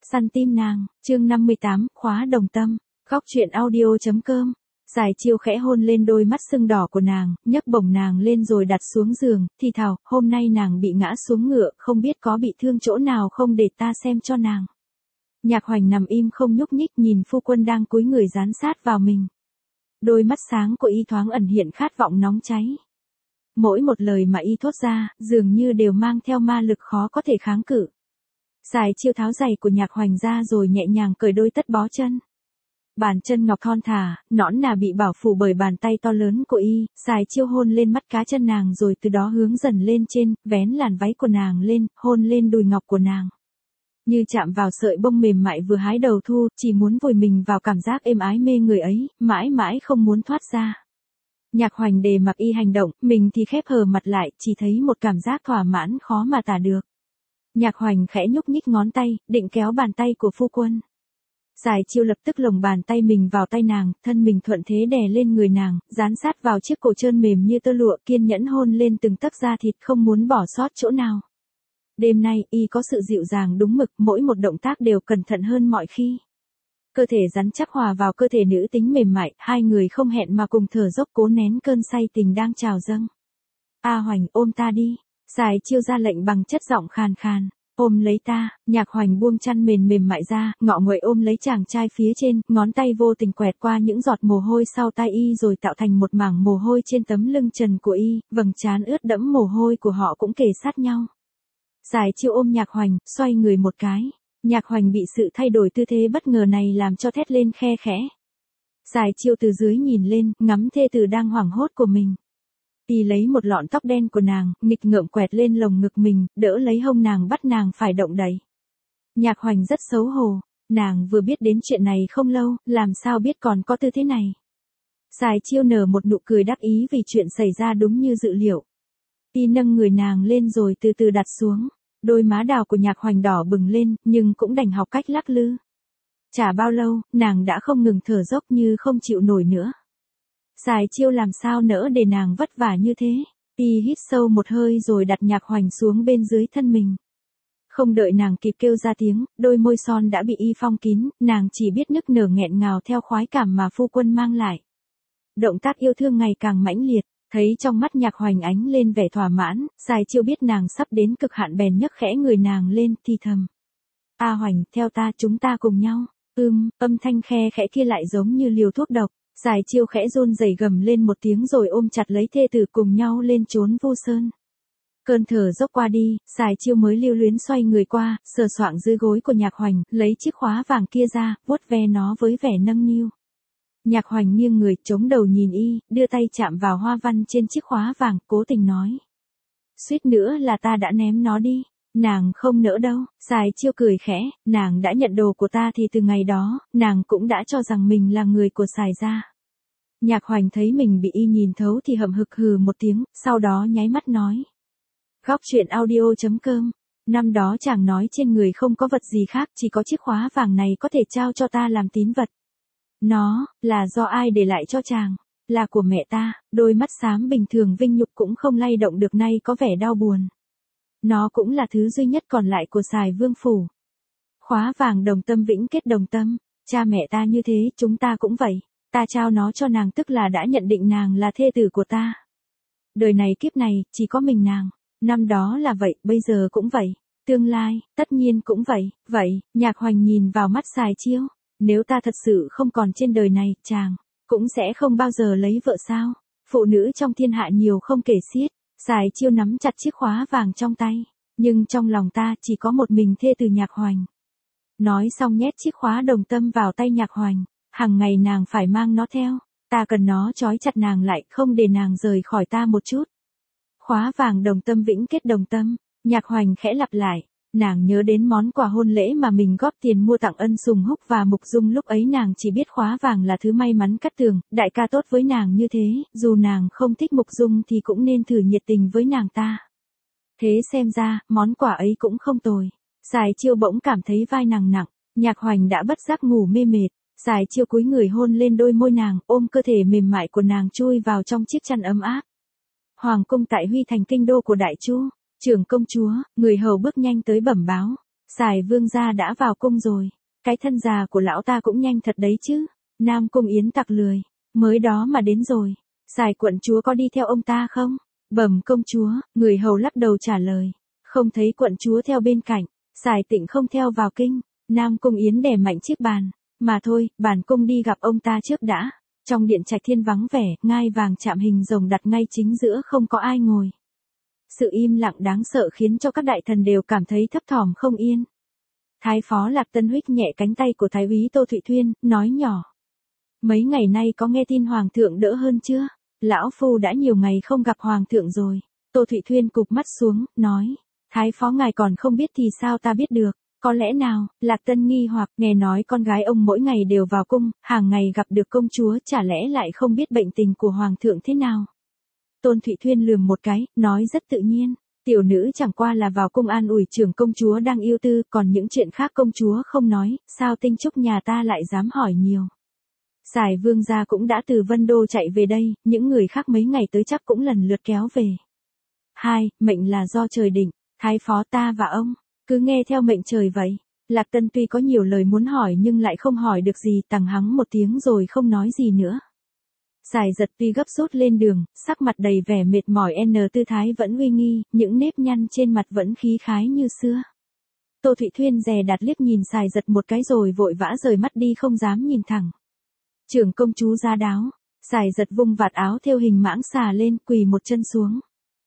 Săn tim nàng, chương 58, khóa đồng tâm, góc truyện audio.com. Giải chiêu khẽ hôn lên đôi mắt sưng đỏ của nàng, nhấc bổng nàng lên rồi đặt xuống giường, thì thào, hôm nay nàng bị ngã xuống ngựa, không biết có bị thương chỗ nào không để ta xem cho nàng. Nhạc Hoành nằm im không nhúc nhích nhìn phu quân đang cúi người dán sát vào mình. Đôi mắt sáng của y thoáng ẩn hiện khát vọng nóng cháy. Mỗi một lời mà y thốt ra, dường như đều mang theo ma lực khó có thể kháng cự. Giải chiêu tháo giày của Nhạc Hoành ra rồi nhẹ nhàng cởi đôi tất bó chân. Bàn chân ngọc thon thả, nõn nà bị bảo phủ bởi bàn tay to lớn của y, Giải chiêu hôn lên mắt cá chân nàng rồi từ đó hướng dần lên trên, vén làn váy của nàng lên, hôn lên đùi ngọc của nàng. Như chạm vào sợi bông mềm mại vừa hái đầu thu, chỉ muốn vùi mình vào cảm giác êm ái mê người ấy, mãi mãi không muốn thoát ra. Nhạc Hoành để mặc y hành động, mình thì khép hờ mặt lại, chỉ thấy một cảm giác thỏa mãn khó mà tả được. Nhạc Hoành khẽ nhúc nhích ngón tay, định kéo bàn tay của phu quân. Giải chiêu lập tức lồng bàn tay mình vào tay nàng, thân mình thuận thế đè lên người nàng, dán sát vào chiếc cổ trơn mềm như tơ lụa, kiên nhẫn hôn lên từng tấc da thịt không muốn bỏ sót chỗ nào. Đêm nay, y có sự dịu dàng đúng mực, mỗi một động tác đều cẩn thận hơn mọi khi. Cơ thể rắn chắc hòa vào cơ thể nữ tính mềm mại, hai người không hẹn mà cùng thở dốc cố nén cơn say tình đang trào dâng. A Hoành, ôm ta đi. Giải chiêu ra lệnh bằng chất giọng khàn khàn. Ôm lấy ta. Nhạc Hoành buông chăn mềm mềm mại ra, ngọ nguậy ôm lấy chàng trai phía trên, ngón tay vô tình quẹt qua những giọt mồ hôi sau tai y rồi tạo thành một mảng mồ hôi trên tấm lưng trần của y, vầng trán ướt đẫm mồ hôi của họ cũng kề sát nhau. Giải chiêu ôm Nhạc Hoành, xoay người một cái. Nhạc Hoành bị sự thay đổi tư thế bất ngờ này làm cho thét lên khe khẽ. Giải chiêu từ dưới nhìn lên, ngắm thê tử đang hoảng hốt của mình. Y lấy một lọn tóc đen của nàng, nghịch ngợm quẹt lên lồng ngực mình, đỡ lấy hông nàng bắt nàng phải động đậy. Nhạc Hoành rất xấu hổ, nàng vừa biết đến chuyện này không lâu, làm sao biết còn có tư thế này. Giải chiêu nở một nụ cười đắc ý vì chuyện xảy ra đúng như dự liệu. Y nâng người nàng lên rồi từ từ đặt xuống. Đôi má đào của Nhạc Hoành đỏ bừng lên, nhưng cũng đành học cách lắc lư. Chả bao lâu, nàng đã không ngừng thở dốc như không chịu nổi nữa. Giải chiêu làm sao nỡ để nàng vất vả như thế. Y hít sâu một hơi rồi đặt Nhạc Hoành xuống bên dưới thân mình. Không đợi nàng kịp kêu ra tiếng, đôi môi son đã bị y phong kín, nàng chỉ biết nức nở nghẹn ngào theo khoái cảm mà phu quân mang lại. Động tác yêu thương ngày càng mãnh liệt. Thấy trong mắt Nhạc Hoành ánh lên vẻ thỏa mãn, Giải chiêu biết nàng sắp đến cực hạn bèn nhấc khẽ người nàng lên, thì thầm. A Hoành, theo ta, chúng ta cùng nhau. Âm thanh khe khẽ kia lại giống như liều thuốc độc. Giải chiêu khẽ run rẩy gầm lên một tiếng rồi ôm chặt lấy thê tử cùng nhau lên chốn vô sơn. Cơn thở dốc qua đi, Giải chiêu mới lưu luyến xoay người qua, sờ soạng dưới gối của Nhạc Hoành, lấy chiếc khóa vàng kia ra, vuốt ve nó với vẻ nâng niu. Nhạc Hoành nghiêng người, chống đầu nhìn y, đưa tay chạm vào hoa văn trên chiếc khóa vàng, cố tình nói. Suýt nữa là ta đã ném nó đi. Nàng không nỡ đâu. Giải chiêu cười khẽ, nàng đã nhận đồ của ta thì từ ngày đó, nàng cũng đã cho rằng mình là người của Giải gia. Nhạc Hoành thấy mình bị y nhìn thấu thì hậm hực hừ một tiếng, sau đó nháy mắt nói. Góc truyện audio.com. Năm đó chàng nói trên người không có vật gì khác, chỉ có chiếc khóa vàng này có thể trao cho ta làm tín vật. Nó, là do ai để lại cho chàng? Là của mẹ ta. Đôi mắt xám bình thường vinh nhục cũng không lay động được nay có vẻ đau buồn. Nó cũng là thứ duy nhất còn lại của Sài Vương Phủ. Khóa vàng đồng tâm vĩnh kết đồng tâm. Cha mẹ ta như thế, chúng ta cũng vậy. Ta trao nó cho nàng tức là đã nhận định nàng là thê tử của ta. Đời này kiếp này, chỉ có mình nàng. Năm đó là vậy, bây giờ cũng vậy. Tương lai, tất nhiên cũng vậy. Vậy, Nhạc Hoành nhìn vào mắt Giải chiêu. Nếu ta thật sự không còn trên đời này, chàng cũng sẽ không bao giờ lấy vợ sao? Phụ nữ trong thiên hạ nhiều không kể xiết. Giải chiêu nắm chặt chiếc khóa vàng trong tay, nhưng trong lòng ta chỉ có một mình thê từ Nhạc Hoành. Nói xong nhét chiếc khóa đồng tâm vào tay Nhạc Hoành, hàng ngày nàng phải mang nó theo, ta cần nó trói chặt nàng lại, không để nàng rời khỏi ta một chút. Khóa vàng đồng tâm vĩnh kết đồng tâm. Nhạc Hoành khẽ lặp lại. Nàng nhớ đến món quà hôn lễ mà mình góp tiền mua tặng Ân Sùng Húc và Mục Dung, lúc ấy nàng chỉ biết khóa vàng là thứ may mắn cắt tường, đại ca tốt với nàng như thế, dù nàng không thích Mục Dung thì cũng nên thử nhiệt tình với nàng ta. Thế xem ra, món quà ấy cũng không tồi. Giải chiêu bỗng cảm thấy vai nàng nặng, Nhạc Hoành đã bất giác ngủ mê mệt, Giải chiêu cúi người hôn lên đôi môi nàng, ôm cơ thể mềm mại của nàng chui vào trong chiếc chăn ấm áp. Hoàng cung tại Huy Thành kinh đô của Đại Chu. Trưởng công chúa, người hầu bước nhanh tới bẩm báo. Sài vương gia đã vào cung rồi. Cái thân già của lão ta cũng nhanh thật đấy chứ. Nam Cung Yến tặc lười. Mới đó mà đến rồi. Sài quận chúa có đi theo ông ta không? Bẩm công chúa, người hầu lắc đầu trả lời. Không thấy quận chúa theo bên cạnh. Sài Tịnh không theo vào kinh. Nam Cung Yến đè mạnh chiếc bàn. Mà thôi, bản cung đi gặp ông ta trước đã. Trong điện trạch thiên vắng vẻ, ngai vàng chạm hình rồng đặt ngay chính giữa không có ai ngồi. Sự im lặng đáng sợ khiến cho các đại thần đều cảm thấy thấp thỏm không yên. Thái phó Lạc Tân huých nhẹ cánh tay của Thái úy Tô Thụy Thuyên, nói nhỏ. Mấy ngày nay có nghe tin Hoàng thượng đỡ hơn chưa? Lão Phu đã nhiều ngày không gặp Hoàng thượng rồi. Tô Thụy Thuyên cụp mắt xuống, nói. Thái phó ngài còn không biết thì sao ta biết được. Có lẽ nào, Lạc Tân nghi hoặc nghe nói con gái ông mỗi ngày đều vào cung, hàng ngày gặp được công chúa, chả lẽ lại không biết bệnh tình của Hoàng thượng thế nào. Tôn Thụy Thuyên lườm một cái, nói rất tự nhiên. Tiểu nữ chẳng qua là vào cung an ủi trưởng công chúa đang yêu tư, còn những chuyện khác công chúa không nói, sao tinh trúc nhà ta lại dám hỏi nhiều. Sài vương gia cũng đã từ Vân Đô chạy về đây, những người khác mấy ngày tới chắc cũng lần lượt kéo về. 2. Mệnh là do trời định, thái phó ta và ông, cứ nghe theo mệnh trời vậy. Lạc Tân tuy có nhiều lời muốn hỏi nhưng lại không hỏi được gì, tằng hắng một tiếng rồi không nói gì nữa. Sài Giật tuy gấp rút lên đường, sắc mặt đầy vẻ mệt mỏi tư thái vẫn uy nghi, những nếp nhăn trên mặt vẫn khí khái như xưa. Tô Thụy Thuyên dè đặt liếc nhìn Sài Giật một cái rồi vội vã rời mắt đi không dám nhìn thẳng. Trưởng công chúa giá đáo, Sài Giật vung vạt áo thêu hình mãng xà lên, quỳ một chân xuống.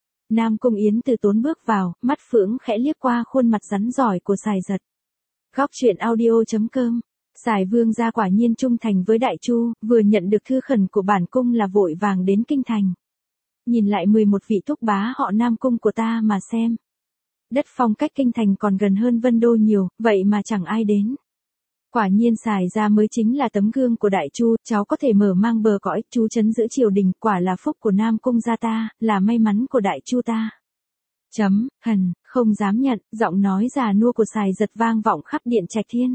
Nam Cung Yến từ tốn bước vào, mắt phượng khẽ liếc qua khuôn mặt rắn giỏi của Sài Giật. Góc truyện audio.com. Sài vương gia quả nhiên trung thành với Đại Chu, vừa nhận được thư khẩn của bản cung là vội vàng đến kinh thành. Nhìn lại 11 vị thúc bá họ Nam Cung của ta mà xem. Đất phong cách kinh thành còn gần hơn Vân Đô nhiều, vậy mà chẳng ai đến. Quả nhiên Sài gia mới chính là tấm gương của Đại Chu, cháu có thể mở mang bờ cõi, chú trấn giữ triều đình, quả là phúc của Nam Cung gia ta, là may mắn của Đại Chu ta. Không dám nhận, giọng nói già nua của Sài Giật vang vọng khắp điện trạch thiên.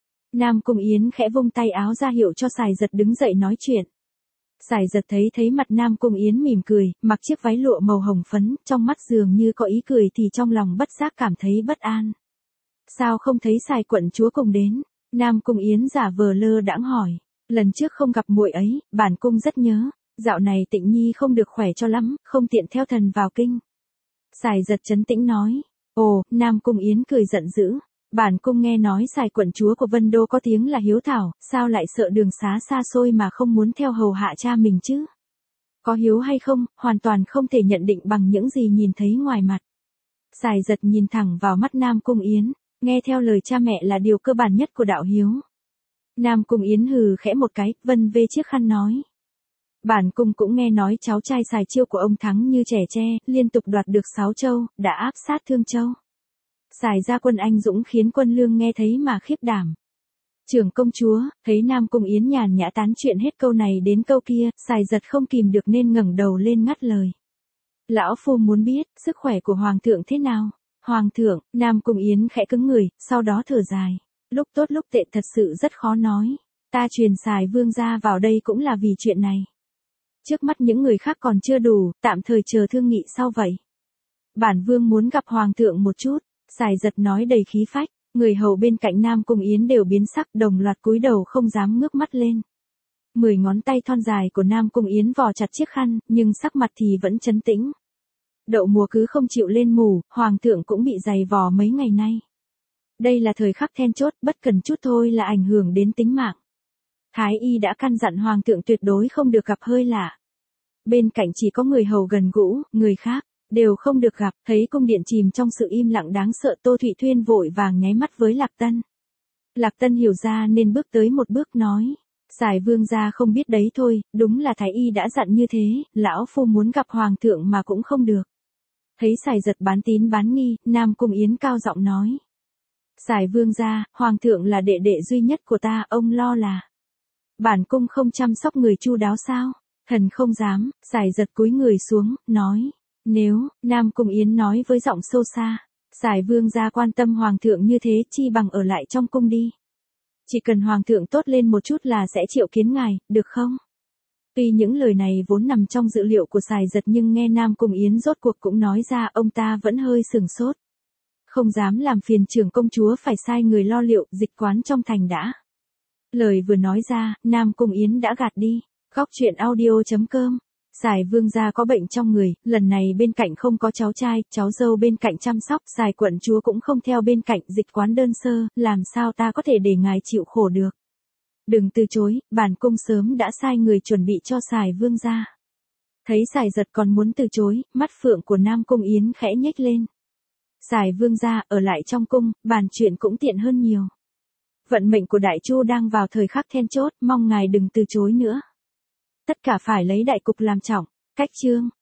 Nam Cung Yến khẽ vung tay áo ra hiệu cho Sài Giật đứng dậy nói chuyện. Sài Giật thấy mặt Nam Cung Yến mỉm cười, mặc chiếc váy lụa màu hồng phấn, trong mắt dường như có ý cười thì trong lòng bất giác cảm thấy bất an. Sao không thấy Sài quận chúa cùng đến? Nam Cung Yến giả vờ lơ đãng hỏi. Lần trước không gặp muội ấy, bản cung rất nhớ. Dạo này Tịnh Nhi không được khỏe cho lắm, không tiện theo thần vào kinh. Sài Giật trấn tĩnh nói. Ồ, Nam Cung Yến cười giận dữ. Bản cung nghe nói Sài quận chúa của Vân Đô có tiếng là hiếu thảo, sao lại sợ đường xá xa xôi mà không muốn theo hầu hạ cha mình chứ? Có hiếu hay không, hoàn toàn không thể nhận định bằng những gì nhìn thấy ngoài mặt. Sài Giật nhìn thẳng vào mắt Nam Cung Yến, nghe theo lời cha mẹ là điều cơ bản nhất của đạo hiếu. Nam Cung Yến hừ khẽ một cái, vân vê chiếc khăn nói. Bản cung cũng nghe nói cháu trai Sài Chiêu của ông thắng như trẻ tre, liên tục đoạt được 6 châu, đã áp sát Thương Châu. Sài gia quân anh dũng khiến quân lương nghe thấy mà khiếp đảm. Trưởng công chúa, thấy Nam Cung Yến nhàn nhã tán chuyện hết câu này đến câu kia, Sài Giật không kìm được nên ngẩng đầu lên ngắt lời. Lão phu muốn biết, sức khỏe của Hoàng thượng thế nào? Hoàng thượng, Nam Cung Yến khẽ cứng người, sau đó thở dài. Lúc tốt lúc tệ thật sự rất khó nói. Ta truyền Sài vương gia vào đây cũng là vì chuyện này. Trước mắt những người khác còn chưa đủ, tạm thời chờ thương nghị sau vậy. Bản vương muốn gặp Hoàng thượng một chút. Sài Giật nói đầy khí phách, người hầu bên cạnh Nam Cung Yến đều biến sắc đồng loạt cúi đầu không dám ngước mắt lên. 10 ngón tay thon dài của Nam Cung Yến vò chặt chiếc khăn, nhưng sắc mặt thì vẫn trấn tĩnh. Đậu mùa cứ không chịu lên mù, Hoàng thượng cũng bị dày vò mấy ngày nay. Đây là thời khắc then chốt, bất cần chút thôi là ảnh hưởng đến tính mạng. Thái y đã căn dặn Hoàng thượng tuyệt đối không được gặp hơi lạ. Bên cạnh chỉ có người hầu gần gũi, người khác đều không được gặp. Thấy cung điện chìm trong sự im lặng đáng sợ, Tô Thụy Thuyên vội vàng nháy mắt với Lạc Tân. Lạc Tân hiểu ra nên bước tới một bước nói. Sài vương gia không biết đấy thôi, đúng là Thái y đã dặn như thế, lão phu muốn gặp Hoàng thượng mà cũng không được. Thấy Sài Giật bán tín bán nghi, Nam Cung Yến cao giọng nói. Sài vương gia, Hoàng thượng là đệ đệ duy nhất của ta, ông lo là bản cung không chăm sóc người chu đáo sao? Thần không dám. Sài Giật cúi người xuống, nói. Nếu, Nam Cung Yến nói với giọng sâu xa, Sài vương gia quan tâm Hoàng thượng như thế chi bằng ở lại trong cung đi. Chỉ cần Hoàng thượng tốt lên một chút là sẽ triệu kiến ngài, được không? Tuy những lời này vốn nằm trong dự liệu của Sài Giật nhưng nghe Nam Cung Yến rốt cuộc cũng nói ra, ông ta vẫn hơi sửng sốt. không dám làm phiền trưởng công chúa phải sai người lo liệu dịch quán trong thành đã. Lời vừa nói ra, Nam Cung Yến đã gạt đi. Góc truyện audio.com. Sài Vương gia có bệnh trong người, lần này bên cạnh không có cháu trai, cháu dâu bên cạnh chăm sóc, Sài quận chúa cũng không theo bên cạnh, dịch quán đơn sơ, làm sao ta có thể để ngài chịu khổ được. Đừng từ chối, bản cung sớm đã sai người chuẩn bị cho Sài Vương gia. Thấy Sài Giật còn muốn từ chối, mắt phượng của Nam Cung Yến khẽ nhếch lên. Sài Vương gia ở lại trong cung, bàn chuyện cũng tiện hơn nhiều. Vận mệnh của Đại Chu đang vào thời khắc then chốt, mong ngài đừng từ chối nữa. Tất cả phải lấy đại cục làm trọng. Cách chương